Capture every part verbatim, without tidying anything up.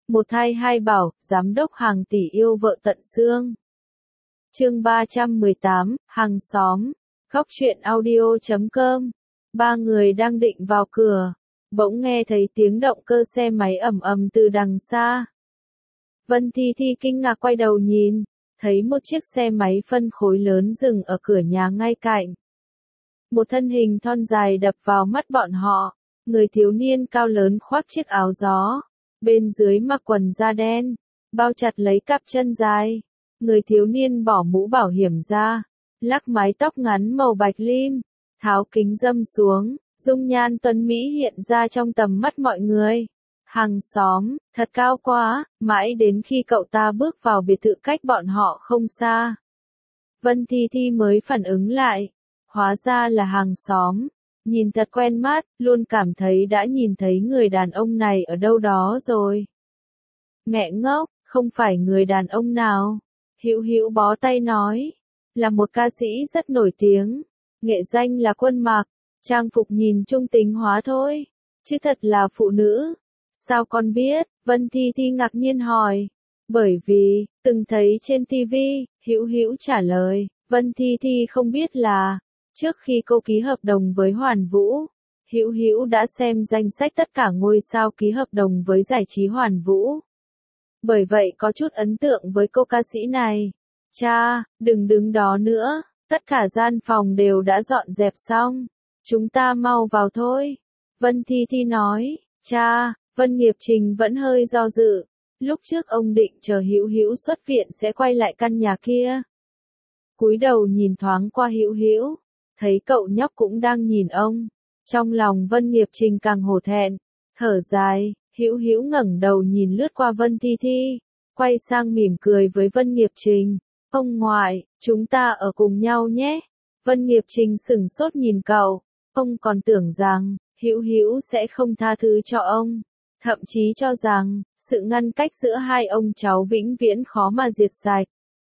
Một thai hai bảo, giám đốc hàng tỷ yêu vợ tận xương. Chương ba trăm mười tám, hàng xóm. Góc truyện audio chấm com. Ba người đang định vào cửa, bỗng nghe thấy tiếng động cơ xe máy ầm ầm từ đằng xa. Vân Thi Thi kinh ngạc quay đầu nhìn, thấy một chiếc xe máy phân khối lớn dừng ở cửa nhà ngay cạnh. Một thân hình thon dài đập vào mắt bọn họ, người thiếu niên cao lớn khoác chiếc áo gió, bên dưới mặc quần da đen, bao chặt lấy cặp chân dài. Người thiếu niên bỏ mũ bảo hiểm ra, lắc mái tóc ngắn màu bạch lim, tháo kính râm xuống, dung nhan tuấn mỹ hiện ra trong tầm mắt mọi người. Hàng xóm, thật cao quá, mãi đến khi cậu ta bước vào biệt thự cách bọn họ không xa. Vân Thi Thi mới phản ứng lại, hóa ra là hàng xóm, nhìn thật quen mắt, luôn cảm thấy đã nhìn thấy người đàn ông này ở đâu đó rồi. Mẹ ngốc, không phải người đàn ông nào. Hữu Hữu bó tay nói, là một ca sĩ rất nổi tiếng, nghệ danh là Quân Mạc, trang phục nhìn trung tính hóa thôi, chứ thật là phụ nữ. Sao con biết? Vân Thi Thi ngạc nhiên hỏi. Bởi vì, từng thấy trên ti vi, Hữu Hữu trả lời. Vân Thi Thi không biết là, trước khi cô ký hợp đồng với Hoàn Vũ, Hữu Hữu đã xem danh sách tất cả ngôi sao ký hợp đồng với giải trí Hoàn Vũ. Bởi vậy có chút ấn tượng với cô ca sĩ này. Cha, đừng đứng đó nữa, tất cả gian phòng đều đã dọn dẹp xong. Chúng ta mau vào thôi. Vân Thi Thi nói, cha, Vân Nghiệp Trình vẫn hơi do dự. Lúc trước ông định chờ Hữu Hữu xuất viện sẽ quay lại căn nhà kia. Cúi đầu nhìn thoáng qua Hữu Hữu, thấy cậu nhóc cũng đang nhìn ông. Trong lòng Vân Nghiệp Trình càng hổ thẹn, thở dài. Hữu Hữu ngẩng đầu nhìn lướt qua Vân Thi Thi, quay sang mỉm cười với Vân Nghiệp Trình. Ông ngoại, chúng ta ở cùng nhau nhé. Vân Nghiệp Trình sửng sốt nhìn cậu, ông còn tưởng rằng, Hữu Hữu sẽ không tha thứ cho ông. Thậm chí cho rằng, sự ngăn cách giữa hai ông cháu vĩnh viễn khó mà diệt sạch.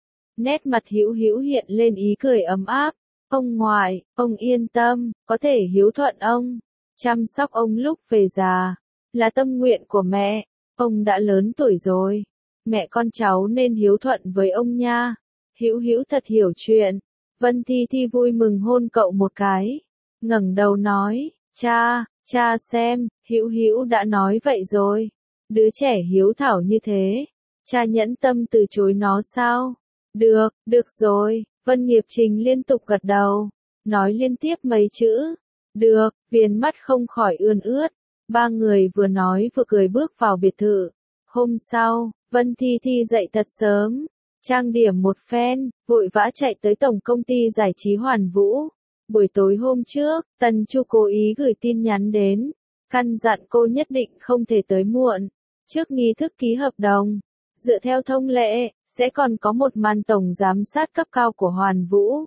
Nét mặt Hữu Hữu hiện lên ý cười ấm áp. Ông ngoại, ông yên tâm, có thể hiếu thuận ông, chăm sóc ông lúc về già. Là tâm nguyện của mẹ, ông đã lớn tuổi rồi, mẹ con cháu nên hiếu thuận với ông nha. Hữu Hữu thật hiểu chuyện. Vân Thi Thi vui mừng hôn cậu một cái, ngẩng đầu nói, cha, cha xem, Hữu Hữu đã nói vậy rồi, đứa trẻ hiếu thảo như thế, cha nhẫn tâm từ chối nó sao? Được, được rồi. Vân Nghiệp Trình liên tục gật đầu, nói liên tiếp mấy chữ, được, viền mắt không khỏi ươn ướt. Ba người vừa nói vừa cười bước vào biệt thự. Hôm sau, Vân Thi Thi dậy thật sớm, trang điểm một phen, vội vã chạy tới tổng công ty giải trí Hoàn Vũ. Buổi tối hôm trước, Tần Chu cố ý gửi tin nhắn đến, căn dặn cô nhất định không thể tới muộn. Trước nghi thức ký hợp đồng, dựa theo thông lệ, sẽ còn có một màn tổng giám sát cấp cao của Hoàn Vũ.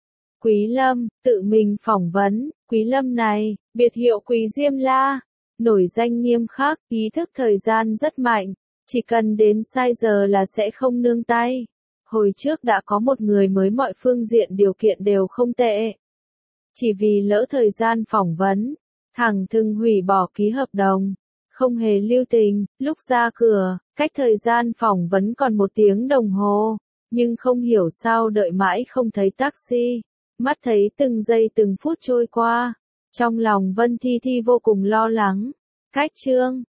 Quý Lâm, tự mình phỏng vấn. Quý Lâm này, biệt hiệu Quý Diêm La, nổi danh nghiêm khắc, ý thức thời gian rất mạnh, chỉ cần đến sai giờ là sẽ không nương tay. Hồi trước đã có một người mới mọi phương diện điều kiện đều không tệ. Chỉ vì lỡ thời gian phỏng vấn, thẳng thừng hủy bỏ ký hợp đồng, không hề lưu tình, lúc ra cửa, cách thời gian phỏng vấn còn một tiếng đồng hồ, nhưng không hiểu sao đợi mãi không thấy taxi, mắt thấy từng giây từng phút trôi qua. Trong lòng Vân Thi Thi vô cùng lo lắng. Cách chương